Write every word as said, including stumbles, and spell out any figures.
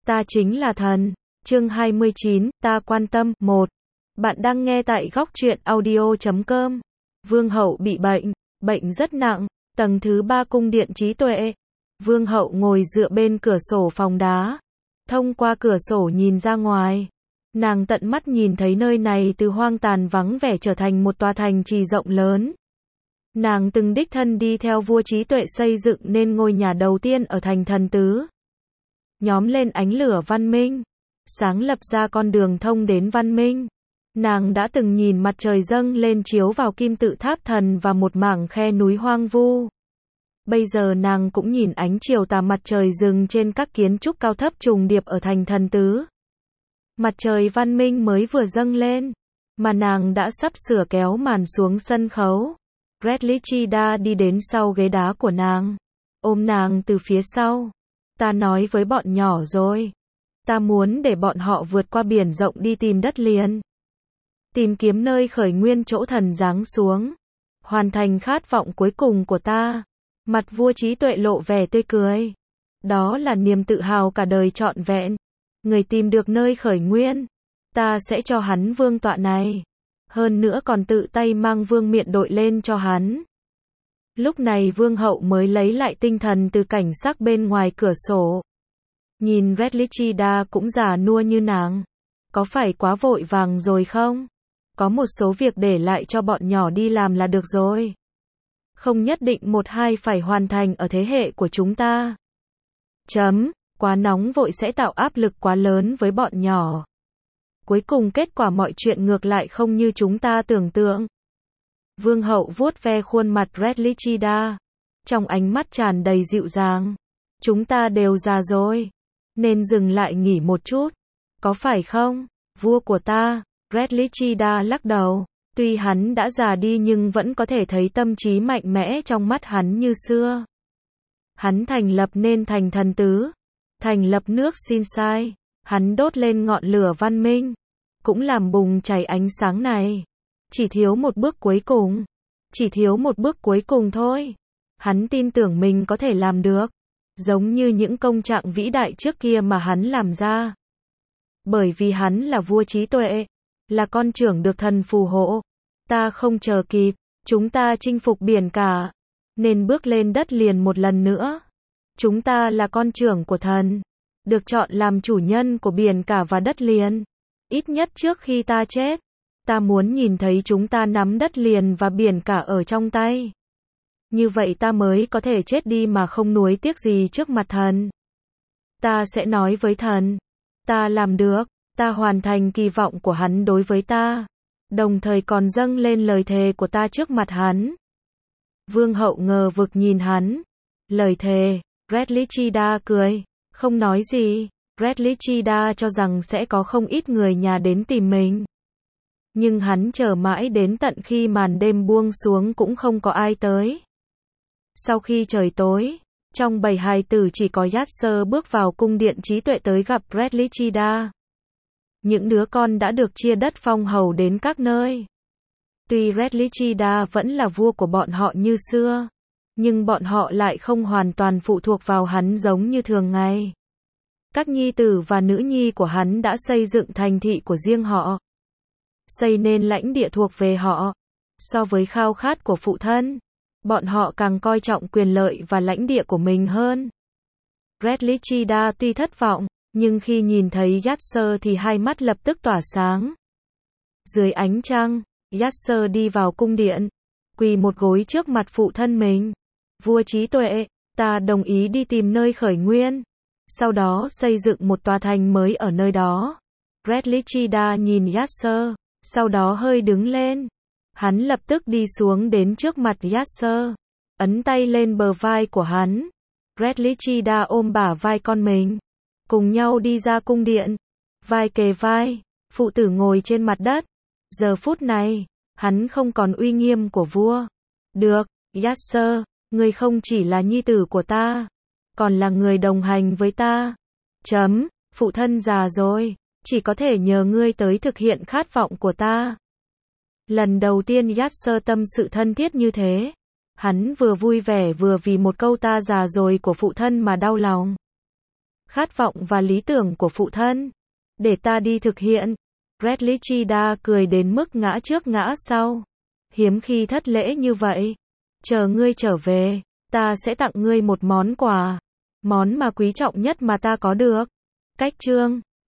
Ta chính là thần. Chương hai mươi chín, ta quan tâm. một. Bạn đang nghe tại góc truyện audio chấm com. Vương hậu bị bệnh, bệnh rất nặng, tầng thứ ba cung điện trí tuệ. Vương hậu ngồi dựa bên cửa sổ phòng đá. Thông qua cửa sổ nhìn ra ngoài. Nàng tận mắt nhìn thấy nơi này từ hoang tàn vắng vẻ trở thành một tòa thành trì rộng lớn. Nàng từng đích thân đi theo vua trí tuệ xây dựng nên ngôi nhà đầu tiên ở thành Thần Tứ. Nhóm lên ánh lửa văn minh, sáng lập ra con đường thông đến văn minh. Nàng đã từng nhìn mặt trời dâng lên chiếu vào kim tự tháp thần và một mảng khe núi hoang vu. Bây giờ nàng cũng nhìn ánh chiều tà mặt trời rừng trên các kiến trúc cao thấp trùng điệp ở thành Thần Tứ. Mặt trời văn minh mới vừa dâng lên, mà nàng đã sắp sửa kéo màn xuống sân khấu. Redlichida đi đến sau ghế đá của nàng, ôm nàng từ phía sau. Ta nói với bọn nhỏ rồi. Ta muốn để bọn họ vượt qua biển rộng đi tìm đất liền. Tìm kiếm nơi khởi nguyên chỗ thần giáng xuống. Hoàn thành khát vọng cuối cùng của ta. Mặt vua trí tuệ lộ vẻ tươi cười. Đó là niềm tự hào cả đời trọn vẹn. Người tìm được nơi khởi nguyên. Ta sẽ cho hắn vương tọa này. Hơn nữa còn tự tay mang vương miện đội lên cho hắn. Lúc này vương hậu mới lấy lại tinh thần từ cảnh sắc bên ngoài cửa sổ. Nhìn Redlichida cũng già nua như nàng. Có phải quá vội vàng rồi không? Có một số việc để lại cho bọn nhỏ đi làm là được rồi. Không nhất định một hai phải hoàn thành ở thế hệ của chúng ta. Chấm, quá nóng vội sẽ tạo áp lực quá lớn với bọn nhỏ. Cuối cùng kết quả mọi chuyện ngược lại không như chúng ta tưởng tượng. Vương hậu vuốt ve khuôn mặt Redlichida. Trong ánh mắt tràn đầy dịu dàng. Chúng ta đều già rồi. Nên dừng lại nghỉ một chút. Có phải không, vua của ta? Redlichida lắc đầu. Tuy hắn đã già đi nhưng vẫn có thể thấy tâm trí mạnh mẽ trong mắt hắn như xưa. Hắn thành lập nên thành Thần Tứ. Thành lập nước Shinsai. Hắn đốt lên ngọn lửa văn minh. Cũng làm bùng cháy ánh sáng này. Chỉ thiếu một bước cuối cùng. Chỉ thiếu một bước cuối cùng thôi. Hắn tin tưởng mình có thể làm được. Giống như những công trạng vĩ đại trước kia mà hắn làm ra. Bởi vì hắn là vua trí tuệ. Là con trưởng được thần phù hộ. Ta không chờ kịp. Chúng ta chinh phục biển cả. Nên bước lên đất liền một lần nữa. Chúng ta là con trưởng của thần. Được chọn làm chủ nhân của biển cả và đất liền. Ít nhất trước khi ta chết. Ta muốn nhìn thấy chúng ta nắm đất liền và biển cả ở trong tay. Như vậy ta mới có thể chết đi mà không nuối tiếc gì trước mặt thần. Ta sẽ nói với thần. Ta làm được. Ta hoàn thành kỳ vọng của hắn đối với ta. Đồng thời còn dâng lên lời thề của ta trước mặt hắn. Vương hậu ngờ vực nhìn hắn. Lời thề. Redlichida cười. Không nói gì. Redlichida cho rằng sẽ có không ít người nhà đến tìm mình. Nhưng hắn chờ mãi đến tận khi màn đêm buông xuống cũng không có ai tới. Sau khi trời tối, trong bầy hài tử chỉ có Yasser bước vào cung điện trí tuệ tới gặp Redlichida. Những đứa con đã được chia đất phong hầu đến các nơi. Tuy Redlichida vẫn là vua của bọn họ như xưa, nhưng bọn họ lại không hoàn toàn phụ thuộc vào hắn giống như thường ngày. Các nhi tử và nữ nhi của hắn đã xây dựng thành thị của riêng họ. Xây nên lãnh địa thuộc về họ. So với khao khát của phụ thân, bọn họ càng coi trọng quyền lợi và lãnh địa của mình hơn. Redlichida tuy thất vọng, nhưng khi nhìn thấy Yasser thì hai mắt lập tức tỏa sáng. Dưới ánh trăng, Yasser đi vào cung điện, quỳ một gối trước mặt phụ thân mình. Vua trí tuệ, ta đồng ý đi tìm nơi khởi nguyên. Sau đó xây dựng một tòa thành mới ở nơi đó. Redlichida nhìn Yasser, sau đó hơi đứng lên. Hắn lập tức đi xuống đến trước mặt Yasser, ấn tay lên bờ vai của hắn. Redlichida ôm bả vai con mình, cùng nhau đi ra cung điện. Vai kề vai, phụ tử ngồi trên mặt đất. Giờ phút này, hắn không còn uy nghiêm của vua. Được, Yasser, ngươi không chỉ là nhi tử của ta, còn là người đồng hành với ta. Chấm, phụ thân già rồi, chỉ có thể nhờ ngươi tới thực hiện khát vọng của ta. Lần đầu tiên Yasser tâm sự thân thiết như thế. Hắn vừa vui vẻ vừa vì một câu ta già rồi của phụ thân mà đau lòng. khát vọng và lý tưởng của phụ thân. Để ta đi thực hiện. Redlichida cười đến mức ngã trước ngã sau. Hiếm khi thất lễ như vậy. Chờ ngươi trở về, ta sẽ tặng ngươi một món quà. Món mà quý trọng nhất mà ta có được. Cách chương